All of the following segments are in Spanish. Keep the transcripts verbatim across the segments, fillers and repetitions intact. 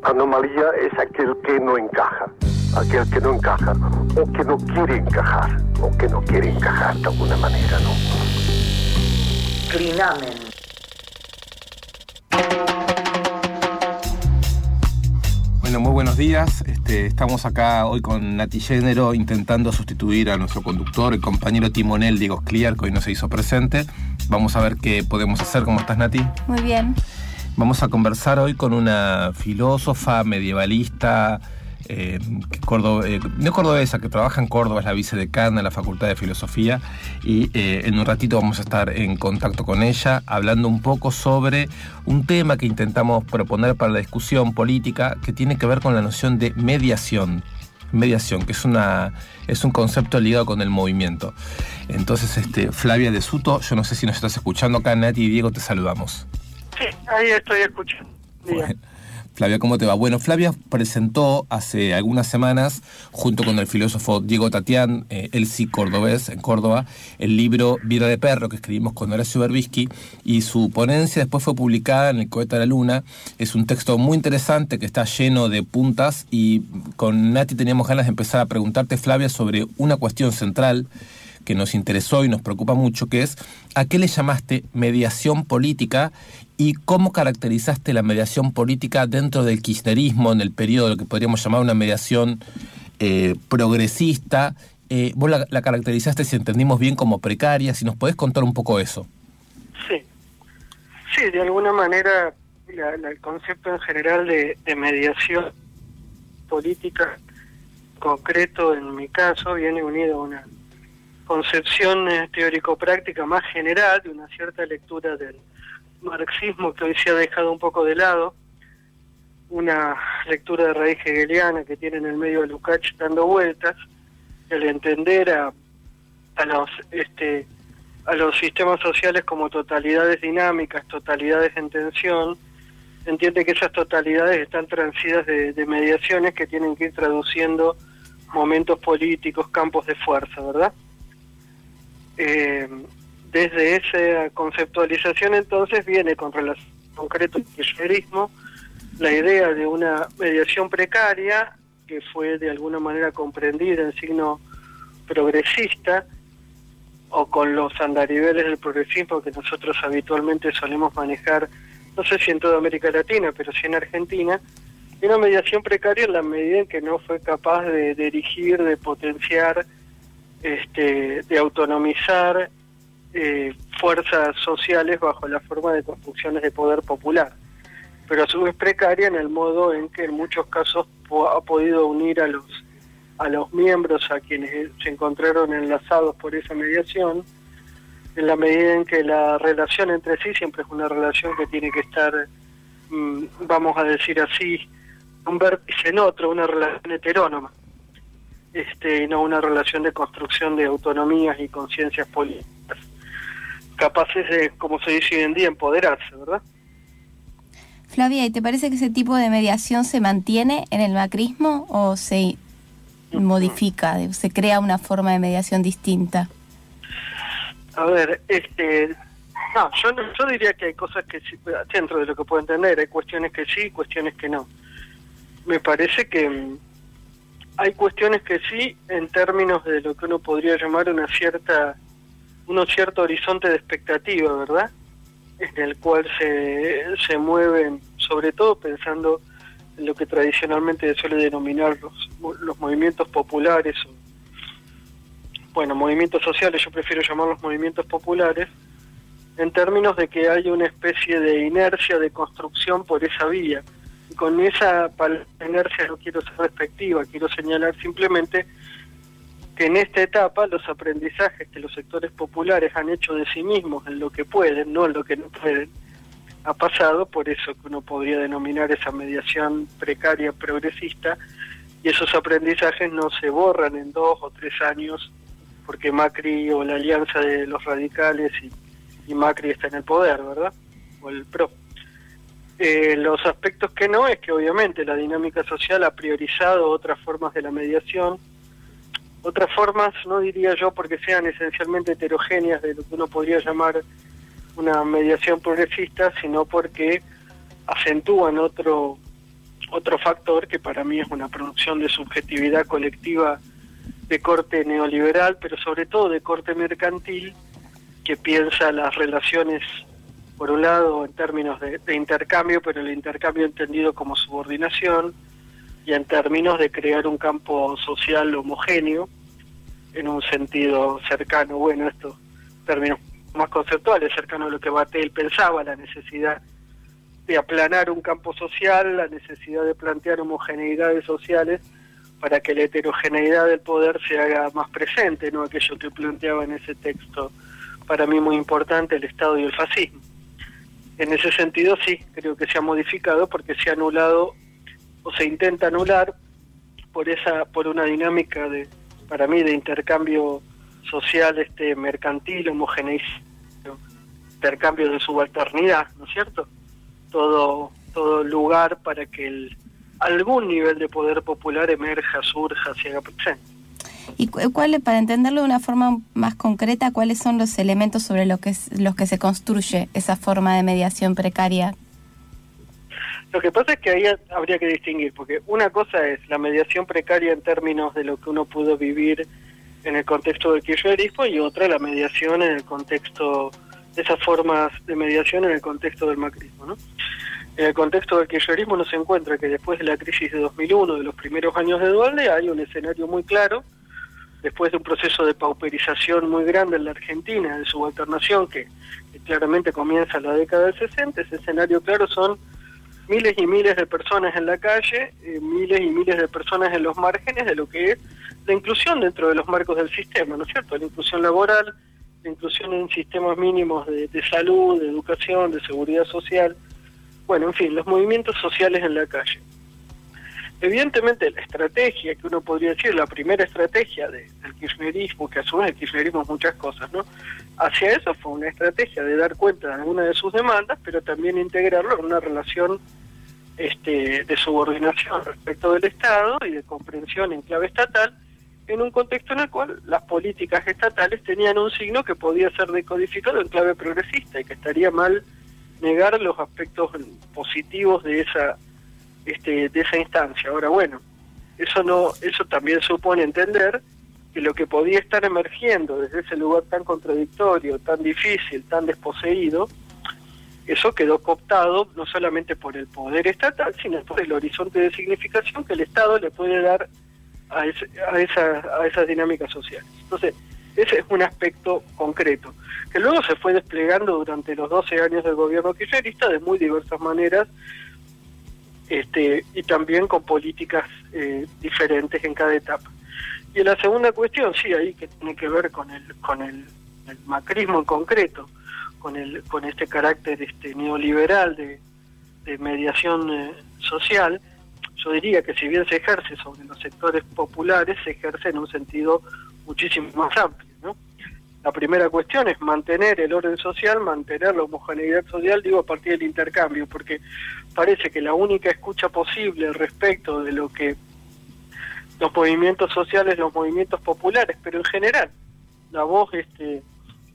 Anomalía es aquel que no encaja, aquel que no encaja, o que no quiere encajar, o que no quiere encajar de alguna manera, ¿no? Clinamen. Bueno, muy buenos días. Este, estamos acá hoy con Nati Género intentando sustituir a nuestro conductor, el compañero timonel Diego Scliar, que hoy no se hizo presente. Vamos a ver qué podemos hacer. ¿Cómo estás, Nati? Muy bien. Vamos a conversar hoy con una filósofa medievalista, eh, cordo, eh, no cordobesa, que trabaja en Córdoba, es la vicedecana de la Facultad de Filosofía, y eh, en un ratito vamos a estar en contacto con ella, hablando un poco sobre un tema que intentamos proponer para la discusión política, que tiene que ver con la noción de mediación. Mediación, que es una es un concepto ligado con el movimiento. Entonces, este, Flavia de Suto, yo no sé si nos estás escuchando acá, Nati y Diego, te saludamos. Sí, ahí estoy escuchando. Bueno, Flavia, ¿cómo te va? Bueno, Flavia presentó hace algunas semanas, junto con el filósofo Diego Tatián, eh, él sí cordobés, en Córdoba, el libro Vida de Perro, que escribimos con Horacio Berbisky, y su ponencia después fue publicada en El Cohete a la Luna. Es un texto muy interesante que está lleno de puntas, y con Nati teníamos ganas de empezar a preguntarte, Flavia, sobre una cuestión central que nos interesó y nos preocupa mucho, que es ¿a qué le llamaste mediación política y cómo caracterizaste la mediación política dentro del kirchnerismo en el periodo de lo que podríamos llamar una mediación eh, progresista? Eh, vos la, la caracterizaste, si entendimos bien, como precaria. Si nos podés contar un poco eso. Sí, sí, de alguna manera la, la, el concepto en general de, de mediación política, concreto en mi caso, viene unido a una concepción eh, teórico-práctica más general de una cierta lectura del marxismo que hoy se ha dejado un poco de lado, una lectura de raíz hegeliana que tiene en el medio de Lukács dando vueltas, el entender a, a los este a los sistemas sociales como totalidades dinámicas, totalidades en tensión, entiende que esas totalidades están transidas de, de mediaciones que tienen que ir traduciendo momentos políticos, campos de fuerza, ¿verdad? Eh, desde esa conceptualización entonces viene con relación concreto al kirchnerismo la idea de una mediación precaria que fue de alguna manera comprendida en signo progresista o con los andariveles del progresismo que nosotros habitualmente solemos manejar, no sé si en toda América Latina, pero sí en Argentina, y una mediación precaria en la medida en que no fue capaz de dirigir, de potenciar, este, de autonomizar eh, fuerzas sociales bajo la forma de construcciones de poder popular, pero a su vez precaria en el modo en que en muchos casos po- ha podido unir a los a los miembros, a quienes se encontraron enlazados por esa mediación, en la medida en que la relación entre sí siempre es una relación que tiene que estar, mmm, vamos a decir así, un vértice en otro, una relación heterónoma, este, y no una relación de construcción de autonomías y conciencias políticas, capaces de, como se dice hoy en día, empoderarse, ¿verdad? Flavia, ¿y te parece que ese tipo de mediación se mantiene en el macrismo o se modifica, se crea una forma de mediación distinta? A ver, este, no, yo no, yo diría que hay cosas que sí, dentro de lo que puedo entender, hay cuestiones que sí, cuestiones que no. Me parece que um, hay cuestiones que sí, en términos de lo que uno podría llamar una cierta, uno cierto horizonte de expectativa, ¿verdad? En el cual se, se mueven, sobre todo pensando en lo que tradicionalmente se suele denominar los, los movimientos populares, o, bueno, movimientos sociales, yo prefiero llamarlos movimientos populares, en términos de que hay una especie de inercia de construcción por esa vía. Y con esa inercia no quiero ser despectiva, quiero señalar simplemente que en esta etapa los aprendizajes que los sectores populares han hecho de sí mismos en lo que pueden, no en lo que no pueden, ha pasado por eso que uno podría denominar esa mediación precaria progresista, y esos aprendizajes no se borran en dos o tres años porque Macri o la alianza de los radicales y, y Macri está en el poder, ¿verdad? O el PRO. Eh, los aspectos que no es que obviamente la dinámica social ha priorizado otras formas de la mediación, otras formas, no diría yo porque sean esencialmente heterogéneas de lo que uno podría llamar una mediación progresista, sino porque acentúan otro otro factor que para mí es una producción de subjetividad colectiva de corte neoliberal, pero sobre todo de corte mercantil, que piensa las relaciones, por un lado, en términos de, de intercambio, pero el intercambio entendido como subordinación, y en términos de crear un campo social homogéneo, en un sentido cercano, bueno, estos términos más conceptuales, cercano a lo que Batel pensaba, la necesidad de aplanar un campo social, la necesidad de plantear homogeneidades sociales para que la heterogeneidad del poder se haga más presente, no aquello que planteaba en ese texto, para mí muy importante, el Estado y el fascismo. En ese sentido sí, creo que se ha modificado porque se ha anulado o se intenta anular por esa por una dinámica de, para mí, de intercambio social este mercantil, homogeneizado, intercambio de subalternidad, ¿no es cierto? todo todo lugar para que el, algún nivel de poder popular emerja, surja, se haga presente. ¿Y cuál, para entenderlo de una forma más concreta, cuáles son los elementos sobre los que, los que se construye esa forma de mediación precaria? Lo que pasa es que ahí habría que distinguir, porque una cosa es la mediación precaria en términos de lo que uno pudo vivir en el contexto del kirchnerismo, y otra la mediación en el contexto, esas formas de mediación en el contexto del macrismo, ¿no? En el contexto del kirchnerismo uno se encuentra que después de la crisis de dos mil uno, de los primeros años de Dualde, hay un escenario muy claro, después de un proceso de pauperización muy grande en la Argentina, de subalternación, que, que claramente comienza en la década del sesenta, ese escenario claro son miles y miles de personas en la calle, eh, miles y miles de personas en los márgenes de lo que es la inclusión dentro de los marcos del sistema, ¿no es cierto? La inclusión laboral, la inclusión en sistemas mínimos de, de salud, de educación, de seguridad social, bueno, en fin, los movimientos sociales en la calle. Evidentemente la estrategia que uno podría decir, la primera estrategia de, del kirchnerismo, que a su vez el kirchnerismo es muchas cosas, ¿no? Hacia eso fue una estrategia de dar cuenta de alguna de sus demandas, pero también integrarlo en una relación este, de subordinación respecto del Estado y de comprensión en clave estatal, en un contexto en el cual las políticas estatales tenían un signo que podía ser decodificado en clave progresista y que estaría mal negar los aspectos positivos de esa este de esa instancia. Ahora, bueno, eso no eso también supone entender que lo que podía estar emergiendo desde ese lugar tan contradictorio, tan difícil, tan desposeído, eso quedó cooptado no solamente por el poder estatal, sino por el horizonte de significación que el Estado le puede dar a, ese, a, esa, a esas dinámicas sociales. Entonces, ese es un aspecto concreto, que luego se fue desplegando durante los doce años del gobierno kirchnerista de muy diversas maneras, este y también con políticas eh, diferentes en cada etapa. Y en la segunda cuestión, sí, ahí que tiene que ver con el con el, el macrismo en concreto, con el con este carácter este neoliberal de, de mediación eh, social, yo diría que si bien se ejerce sobre los sectores populares, se ejerce en un sentido muchísimo más amplio, ¿no? La primera cuestión es mantener el orden social, mantener la homogeneidad social, digo, a partir del intercambio, porque parece que la única escucha posible respecto de lo que los movimientos sociales, los movimientos populares, pero en general, la voz este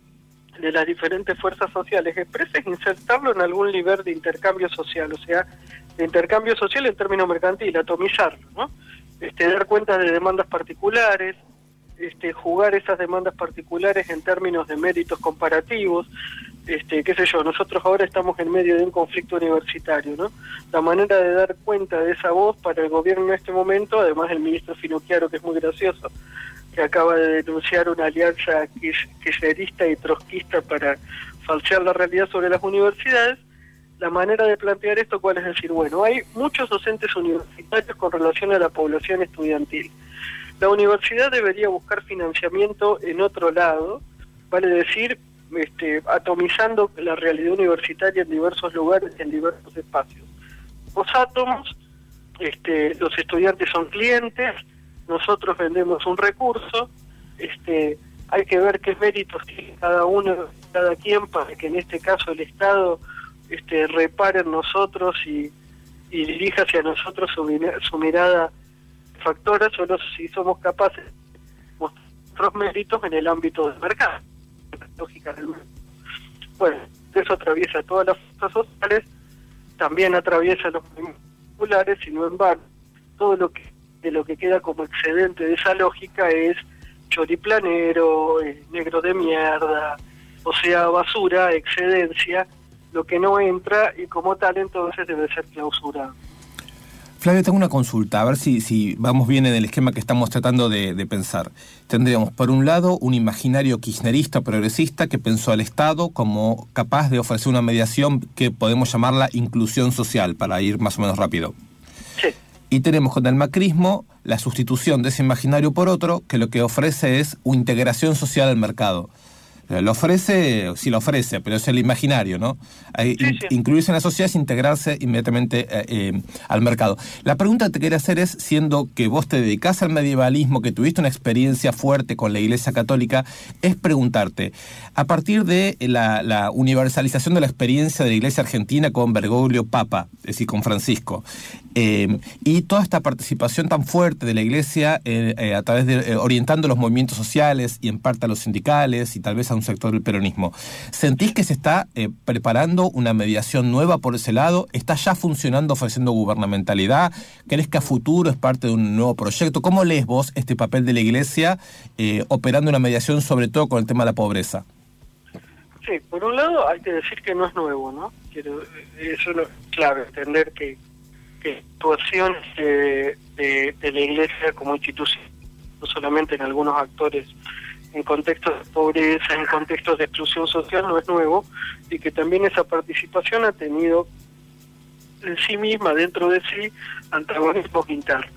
de las diferentes fuerzas sociales expresa es insertarlo en algún nivel de intercambio social, o sea, de intercambio social en términos mercantiles, atomizarlo, ¿no? Este, dar cuenta de demandas particulares, este, jugar esas demandas particulares en términos de méritos comparativos, este, qué sé yo, nosotros ahora estamos en medio de un conflicto universitario, ¿no? La manera de dar cuenta de esa voz para el gobierno en este momento, además el ministro Finocchiaro, que es muy gracioso, que acaba de denunciar una alianza kirchnerista y trotskista para falsear la realidad sobre las universidades, la manera de plantear esto, ¿cuál es? Decir, bueno, hay muchos docentes universitarios con relación a la población estudiantil. La universidad debería buscar financiamiento en otro lado, vale decir, este, atomizando la realidad universitaria en diversos lugares, en diversos espacios. Los átomos, este, los estudiantes son clientes, nosotros vendemos un recurso, este, hay que ver qué méritos tiene cada uno, cada quien, para que en este caso el Estado este, repare en nosotros y, y dirija hacia nosotros su, su mirada factora, solo si somos capaces de mostrar nuestros méritos en el ámbito del mercado, la lógica del mercado. Bueno, eso atraviesa todas las fuerzas sociales, también atraviesa los movimientos populares, sino en vano. Todo lo que de lo que queda como excedente de esa lógica es choriplanero, eh, negro de mierda, o sea, basura, excedencia, lo que no entra y como tal entonces debe ser clausurado. Flavio, tengo una consulta, a ver si, si vamos bien en el esquema que estamos tratando de, de pensar. Tendríamos, por un lado, un imaginario kirchnerista progresista que pensó al Estado como capaz de ofrecer una mediación que podemos llamarla inclusión social, para ir más o menos rápido. Sí. Y tenemos con el macrismo la sustitución de ese imaginario por otro, que lo que ofrece es una integración social al mercado. Lo ofrece, sí lo ofrece, pero es el imaginario, ¿no? Sí, In- sí. Incluirse en la sociedad es integrarse inmediatamente eh, eh, al mercado. La pregunta que te quería hacer es, siendo que vos te dedicás al medievalismo, que tuviste una experiencia fuerte con la Iglesia Católica, es preguntarte, a partir de la, la universalización de la experiencia de la Iglesia Argentina con Bergoglio Papa, es decir, con Francisco, eh, y toda esta participación tan fuerte de la Iglesia eh, eh, a través de eh, orientando los movimientos sociales y en parte a los sindicales y tal vez a un sector del peronismo, ¿sentís que se está eh, preparando una mediación nueva por ese lado? ¿Está ya funcionando ofreciendo gubernamentalidad? ¿Crees que a futuro es parte de un nuevo proyecto? ¿Cómo lees vos este papel de la Iglesia eh, operando una mediación sobre todo con el tema de la pobreza? Sí, por un lado hay que decir que no es nuevo, ¿no? Quiero, eso es clave, entender que, que situaciones de, de, de la Iglesia como institución, no solamente en algunos actores en contextos de pobreza, en contextos de exclusión social, no es nuevo, y que también esa participación ha tenido en sí misma, dentro de sí, antagonismos internos.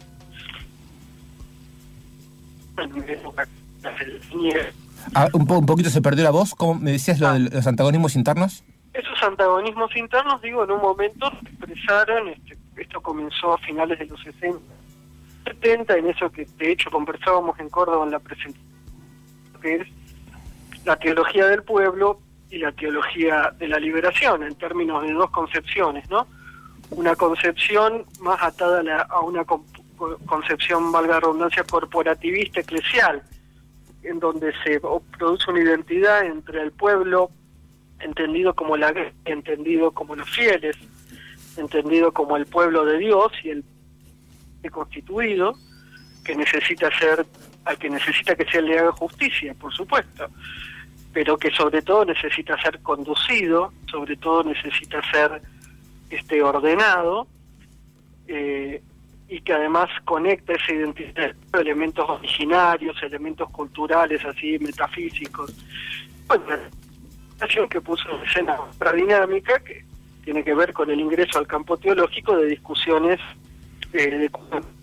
Ah, un, po- un poquito se perdió la voz, ¿cómo me decías lo de los antagonismos internos? Esos antagonismos internos, digo, en un momento se expresaron, este, esto comenzó a finales de los sesenta, setenta, en eso que de hecho conversábamos en Córdoba en la presentación, que es la teología del pueblo y la teología de la liberación, en términos de dos concepciones, ¿no? Una concepción más atada a, la, a una con, concepción, valga la redundancia, corporativista eclesial, en donde se produce una identidad entre el pueblo, entendido como la entendido como los fieles, entendido como el pueblo de Dios y el constituido, que necesita ser, al que necesita que se le haga justicia, por supuesto, pero que sobre todo necesita ser conducido, sobre todo necesita ser este ordenado, eh, y que además conecta esa identidad, elementos originarios, elementos culturales, así metafísicos. Bueno, la acción que puso en escena otra dinámica que tiene que ver con el ingreso al campo teológico de discusiones eh, de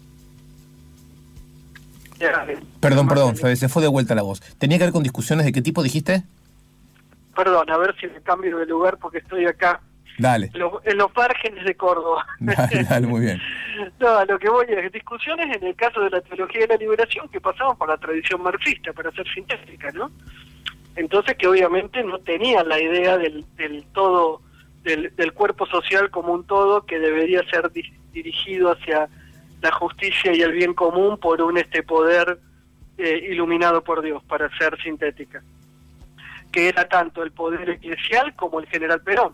Perdón, perdón, se fue de vuelta la voz. ¿Tenía que ver con discusiones de qué tipo dijiste? Perdón, a ver si me cambio de lugar porque estoy acá. Dale. En los, en los márgenes de Córdoba. Dale, dale, muy bien. No, a lo que voy es discusiones en el caso de la teología de la liberación que pasaban por la tradición marxista, para ser sintética, ¿no? Entonces que obviamente no tenían la idea del, del todo, del, del cuerpo social como un todo que debería ser di- dirigido hacia la justicia y el bien común por un este poder eh, iluminado por Dios, para ser sintética, que era tanto el poder eclesial como el general Perón.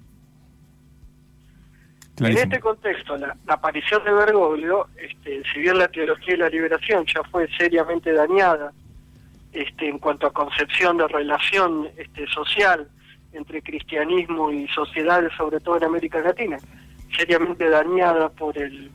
Clarísimo. En este contexto, la, la aparición de Bergoglio, este, si bien la teología de la liberación ya fue seriamente dañada este, en cuanto a concepción de relación este, social entre cristianismo y sociedades, sobre todo en América Latina, seriamente dañada por el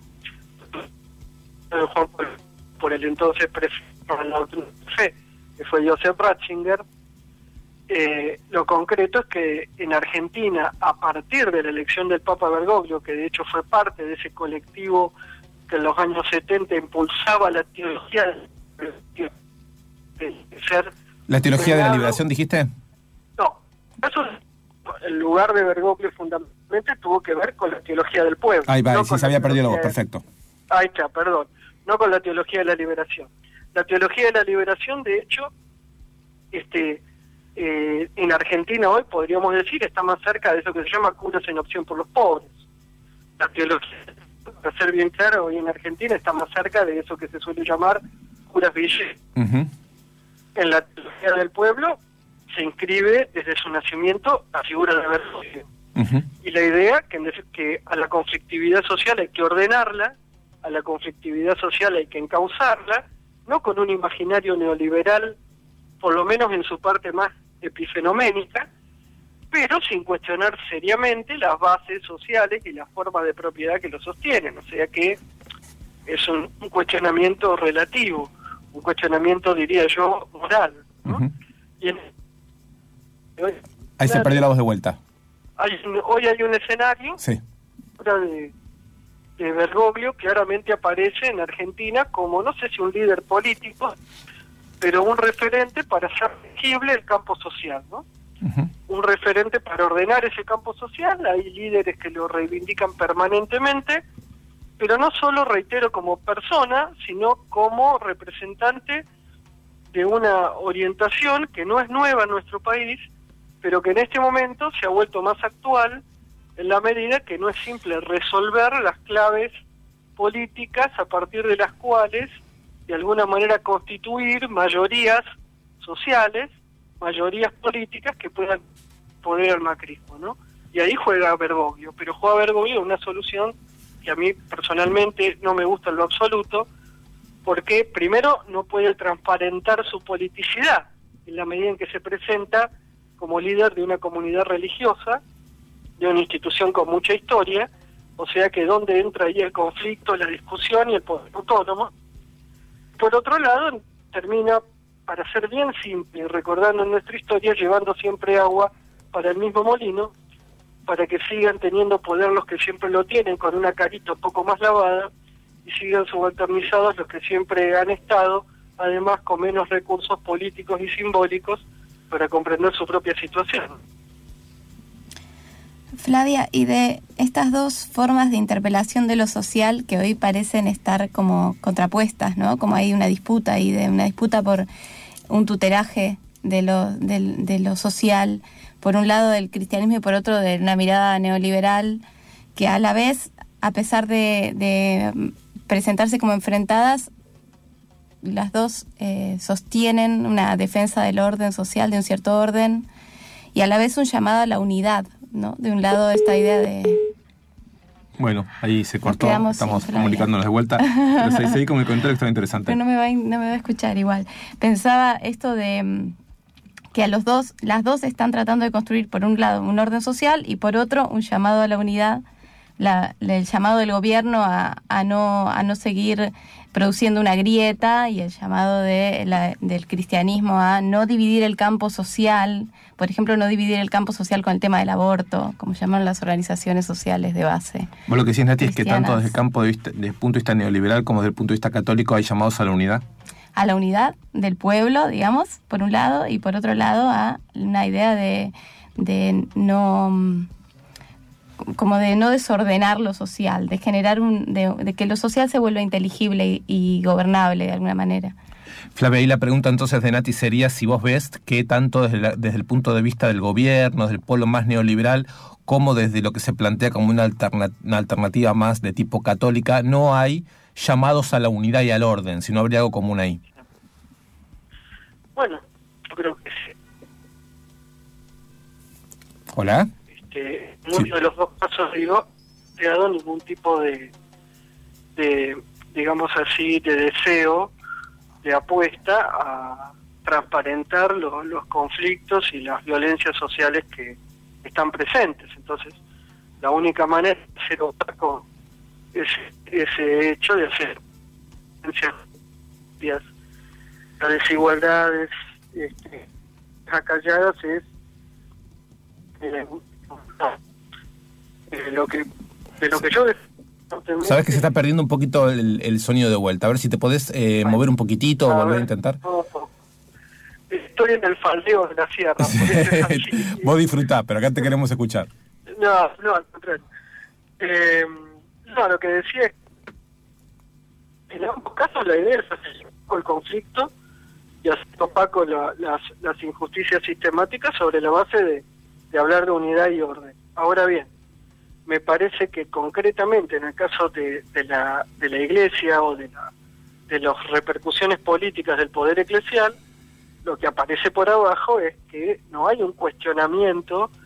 por el entonces prefecto de la doctrina de fe, que fue Joseph Ratzinger. Eh, lo concreto es que en Argentina, a partir de la elección del Papa Bergoglio, que de hecho fue parte de ese colectivo que en los años setenta impulsaba la teología de, de ser... ¿La teología de la liberación dijiste? No, eso el lugar de Bergoglio fundamentalmente tuvo que ver con la teología del pueblo. Ahí va, no sí, se había perdido la voz, de... perfecto. Ahí está, perdón, no con la teología de la liberación. La teología de la liberación, de hecho, este... Eh, en Argentina hoy podríamos decir está más cerca de eso que se llama curas en opción por los pobres. La teología, para ser bien claro, hoy en Argentina está más cerca de eso que se suele llamar curas billetes. Uh-huh. En la teología del pueblo se inscribe desde su nacimiento la figura de Bergoglio. Uh-huh. Y la idea que, que a la conflictividad social hay que ordenarla, a la conflictividad social hay que encauzarla, no con un imaginario neoliberal, por lo menos en su parte más epifenoménica, pero sin cuestionar seriamente las bases sociales y las formas de propiedad que lo sostienen. O sea que es un, un cuestionamiento relativo, un cuestionamiento, diría yo, moral, ¿no? Uh-huh. Y en, hoy, Ahí se perdió la voz de vuelta. Hay, hoy hay un escenario Sí. de, de Bergoglio claramente aparece en Argentina como, no sé si un líder político, pero un referente para hacer legible el campo social, ¿no? Uh-huh. Un referente para ordenar ese campo social. Hay líderes que lo reivindican permanentemente, pero no solo, reitero, como persona, sino como representante de una orientación que no es nueva en nuestro país, pero que en este momento se ha vuelto más actual en la medida que no es simple resolver las claves políticas a partir de las cuales de alguna manera constituir mayorías sociales, mayorías políticas que puedan poder al macrismo, ¿no? Y ahí juega Bergoglio, pero juega Bergoglio una solución que a mí personalmente no me gusta en lo absoluto, porque primero no puede transparentar su politicidad en la medida en que se presenta como líder de una comunidad religiosa, de una institución con mucha historia, o sea que donde entra ahí el conflicto, la discusión y el poder autónomo. Por otro lado, termina, para ser bien simple, recordando nuestra historia, llevando siempre agua para el mismo molino, para que sigan teniendo poder los que siempre lo tienen, con una carita un poco más lavada, y sigan subalternizados los que siempre han estado, además con menos recursos políticos y simbólicos para comprender su propia situación. Flavia, y de estas dos formas de interpelación de lo social que hoy parecen estar como contrapuestas, ¿no? Como hay una disputa y de una disputa por un tutelaje de lo, de, de lo social, por un lado del cristianismo y por otro de una mirada neoliberal, que a la vez, a pesar de, de presentarse como enfrentadas, las dos eh, sostienen una defensa del orden social, de un cierto orden, y a la vez un llamado a la unidad, ¿no? De un lado esta idea de... Bueno, ahí se cortó, estamos sin comunicándonos de vuelta. Pero seguí, seguí con el comentario que estaba interesante. Pero no me, va, no me va a escuchar igual. Pensaba esto de que a los dos, las dos están tratando de construir por un lado un orden social y por otro un llamado a la unidad, la, el llamado del gobierno a, a, no, a no seguir produciendo una grieta y el llamado de la, del cristianismo a no dividir el campo social, por ejemplo, no dividir el campo social con el tema del aborto, como llaman las organizaciones sociales de base. Vos lo que decís, Nati, es que tanto desde el campo de vista, desde el punto de vista neoliberal como desde el punto de vista católico hay llamados a la unidad. A la unidad del pueblo, digamos, por un lado, y por otro lado a una idea de, de no... como de no desordenar lo social, de generar un, de, de que lo social se vuelva inteligible y, y gobernable de alguna manera. Flavia, ahí la pregunta entonces de Nati sería si vos ves que tanto desde, la, desde el punto de vista del gobierno, desde el polo más neoliberal, como desde lo que se plantea como una, alterna, una alternativa más de tipo católica, no hay llamados a la unidad y al orden, sino habría algo común ahí. Bueno, yo creo que sí. ¿Hola? Que muchos sí. de los dos casos, digo, no ha dado ningún tipo de, de, digamos así, de deseo, de apuesta a transparentar los, los conflictos y las violencias sociales que están presentes. Entonces, la única manera de hacer opaco ese, ese hecho de hacer las desigualdades este, acalladas es eh, de lo que de lo que yo sabes que se está perdiendo un poquito el, el sonido de vuelta, a ver si te podés eh, mover un poquitito o volver a intentar. No, no. Estoy en el faldeo de la sierra. Vos disfrutá, pero acá te queremos escuchar. No, no, al contrario. Eh, no, lo que decía es que en ambos casos la idea es hacer el conflicto y hacer opaco la, las, las injusticias sistemáticas sobre la base de, de hablar de unidad y orden. Ahora bien, me parece que concretamente en el caso de, de la de la Iglesia o de la de las repercusiones políticas del poder eclesial, lo que aparece por abajo es que no hay un cuestionamiento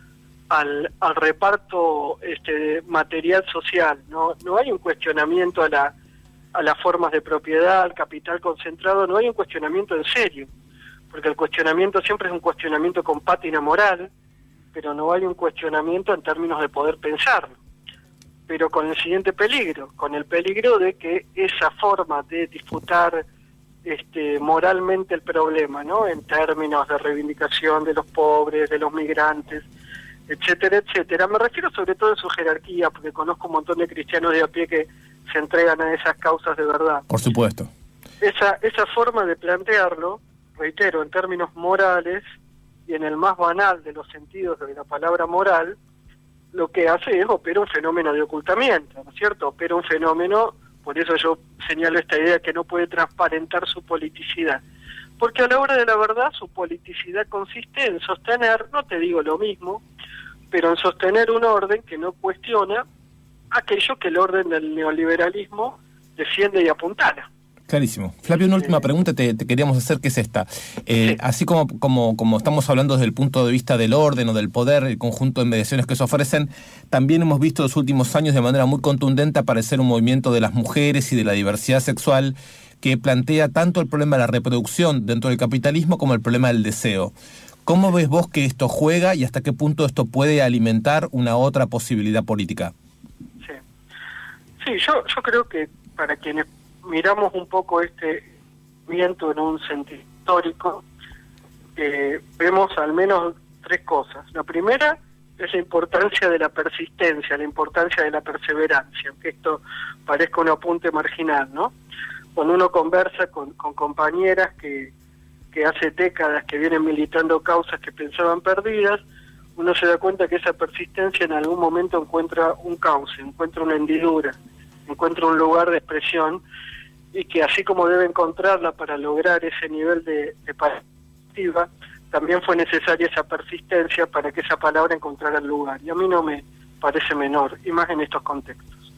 al, al reparto este, material social. No, no hay un cuestionamiento a la a las formas de propiedad, al capital concentrado, no hay un cuestionamiento en serio, porque el cuestionamiento siempre es un cuestionamiento con pátina moral, pero no hay un cuestionamiento en términos de poder pensarlo. Pero con el siguiente peligro, con el peligro de que esa forma de disputar este, moralmente el problema, ¿no? En términos de reivindicación de los pobres, de los migrantes, etcétera, etcétera. Me refiero sobre todo a su jerarquía, porque conozco un montón de cristianos de a pie que se entregan a esas causas de verdad. Por supuesto. Esa, esa forma de plantearlo, reitero, en términos morales y en el más banal de los sentidos de la palabra moral, lo que hace es opera un fenómeno de ocultamiento, ¿no es cierto? Opera un fenómeno, por eso yo señalo esta idea que no puede transparentar su politicidad. Porque a la hora de la verdad su politicidad consiste en sostener, no te digo lo mismo, pero en sostener un orden que no cuestiona aquello que el orden del neoliberalismo defiende y apuntala. Clarísimo. Flavio, una última pregunta te, te queríamos hacer, que es esta. Eh, sí. Así como, como, como estamos hablando desde el punto de vista del orden o del poder, el conjunto de mediaciones que se ofrecen, también hemos visto en los últimos años de manera muy contundente aparecer un movimiento de las mujeres y de la diversidad sexual que plantea tanto el problema de la reproducción dentro del capitalismo como el problema del deseo. ¿Cómo ves vos que esto juega y hasta qué punto esto puede alimentar una otra posibilidad política? Sí, sí yo, yo creo que para quienes miramos un poco este movimiento en un sentido histórico, eh, vemos al menos tres cosas. La primera es la importancia de la persistencia, la importancia de la perseverancia, aunque esto parezca un apunte marginal, ¿no? Cuando uno conversa con, con compañeras que, que hace décadas que vienen militando causas que pensaban perdidas, uno se da cuenta que esa persistencia en algún momento encuentra un cauce, encuentra una hendidura, encuentra un lugar de expresión, y que así como debe encontrarla para lograr ese nivel de, de perspectiva, también fue necesaria esa persistencia para que esa palabra encontrara el lugar. Y a mí no me parece menor, y más en estos contextos.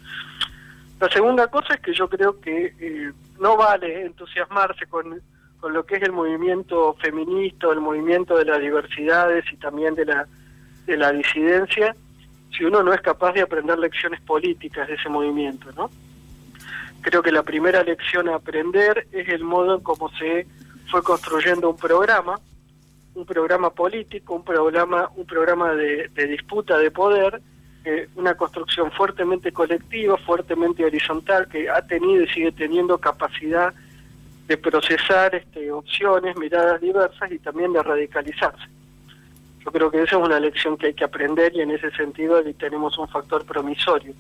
La segunda cosa es que yo creo que eh, no vale entusiasmarse con, con lo que es el movimiento feminista, el movimiento de las diversidades y también de la, de la disidencia, si uno no es capaz de aprender lecciones políticas de ese movimiento, ¿no? Creo que la primera lección a aprender es el modo en cómo se fue construyendo un programa, un programa político, un programa, un programa de, de disputa de poder, eh, una construcción fuertemente colectiva, fuertemente horizontal, que ha tenido y sigue teniendo capacidad de procesar este, opciones, miradas diversas y también de radicalizarse. Yo creo que esa es una lección que hay que aprender y en ese sentido tenemos un factor promisorio.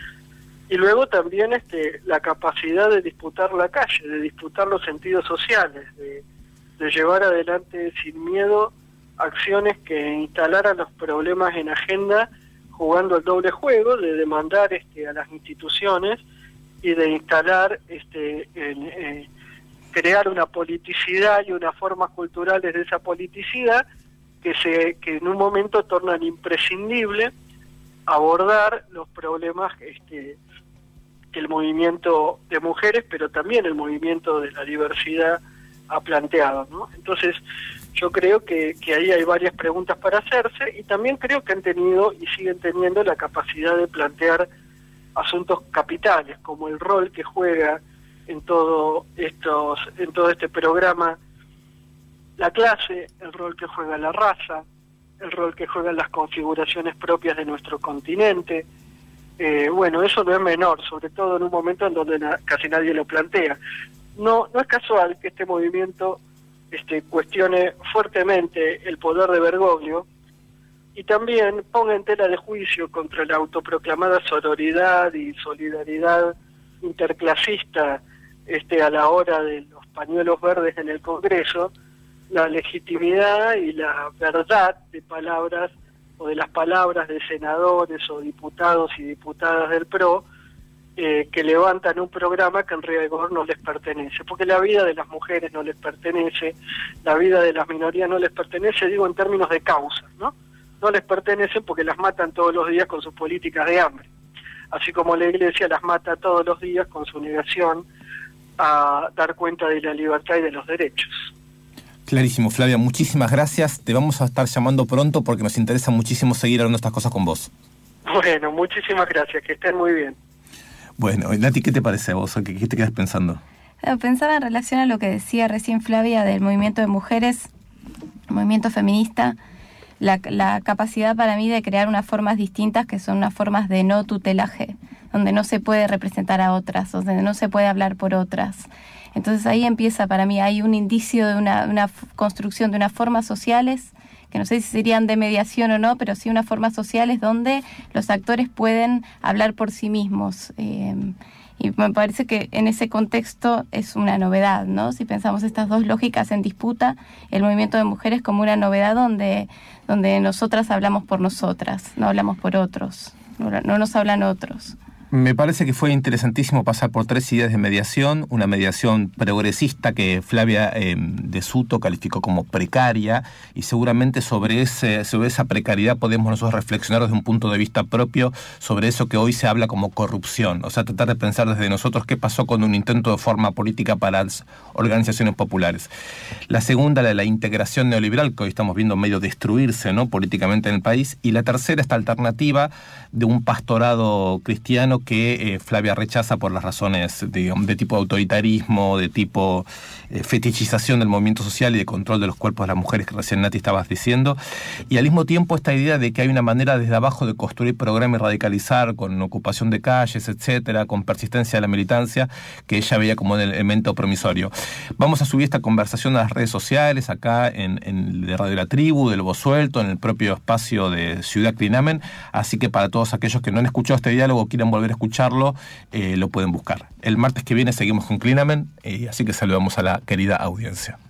Y luego también este, la capacidad de disputar la calle, de disputar los sentidos sociales, de, de llevar adelante sin miedo acciones que instalaran los problemas en agenda jugando el doble juego, de demandar este, a las instituciones y de instalar, este, en, eh, crear una politicidad y unas formas culturales de esa politicidad que, se, que en un momento tornan imprescindible abordar los problemas este, que el movimiento de mujeres, pero también el movimiento de la diversidad ha planteado, ¿no? Entonces, yo creo que, que ahí hay varias preguntas para hacerse y también creo que han tenido y siguen teniendo la capacidad de plantear asuntos capitales, como el rol que juega en todo estos, en todo este programa la clase, el rol que juega la raza, el rol que juegan las configuraciones propias de nuestro continente. Eh, bueno, eso no es menor, sobre todo en un momento en donde na- casi nadie lo plantea. No, no es casual que este movimiento este, cuestione fuertemente el poder de Bergoglio y también ponga en tela de juicio contra la autoproclamada sororidad y solidaridad interclasista este, a la hora de los pañuelos verdes en el Congreso, la legitimidad y la verdad de palabras o de las palabras de senadores o diputados y diputadas del P R O eh, que levantan un programa que en rigor no les pertenece, porque la vida de las mujeres no les pertenece, la vida de las minorías no les pertenece, digo en términos de causas, ¿no? No les pertenece porque las matan todos los días con sus políticas de hambre, así como la Iglesia las mata todos los días con su negación a dar cuenta de la libertad y de los derechos. Clarísimo, Flavia, muchísimas gracias. Te vamos a estar llamando pronto porque nos interesa muchísimo seguir hablando estas cosas con vos. Bueno, muchísimas gracias, que estén muy bien. Bueno, Nati, ¿qué te parece a vos? ¿Qué, qué te quedas pensando? Pensaba en relación a lo que decía recién Flavia del movimiento de mujeres, el movimiento feminista, la, la capacidad para mí de crear unas formas distintas que son unas formas de no tutelaje, donde no se puede representar a otras, donde no se puede hablar por otras. Entonces ahí empieza para mí, hay un indicio de una, una construcción de unas formas sociales, que no sé si serían de mediación o no, pero sí unas formas sociales donde los actores pueden hablar por sí mismos. Eh, y me parece que en ese contexto es una novedad, ¿no? Si pensamos estas dos lógicas en disputa, el movimiento de mujeres como una novedad donde, donde nosotras hablamos por nosotras, no hablamos por otros, no, no nos hablan otros. Me parece que fue interesantísimo pasar por tres ideas de mediación, una mediación progresista que Flavia eh, de Suto calificó como precaria, y seguramente sobre, ese, sobre esa precariedad podemos nosotros reflexionar desde un punto de vista propio sobre eso que hoy se habla como corrupción, o sea, tratar de pensar desde nosotros qué pasó con un intento de forma política para las organizaciones populares. La segunda, la de la integración neoliberal, que hoy estamos viendo medio destruirse, ¿no?, políticamente en el país, y la tercera, esta alternativa de un pastorado cristiano que eh, Flavia rechaza por las razones de, de tipo autoritarismo, de tipo eh, fetichización del movimiento social y de control de los cuerpos de las mujeres que recién Nati estabas diciendo, y al mismo tiempo esta idea de que hay una manera desde abajo de construir programa y radicalizar con ocupación de calles, etcétera, con persistencia de la militancia, que ella veía como un elemento promisorio. Vamos a subir esta conversación a las redes sociales, acá en, en de Radio La Tribu, del Voz Suelto, en el propio espacio de Ciudad Clinamen, así que para todos aquellos que no han escuchado este diálogo o quieran volver a escucharlo, eh, lo pueden buscar. El martes que viene seguimos con Clinamen, eh, así que saludamos a la querida audiencia.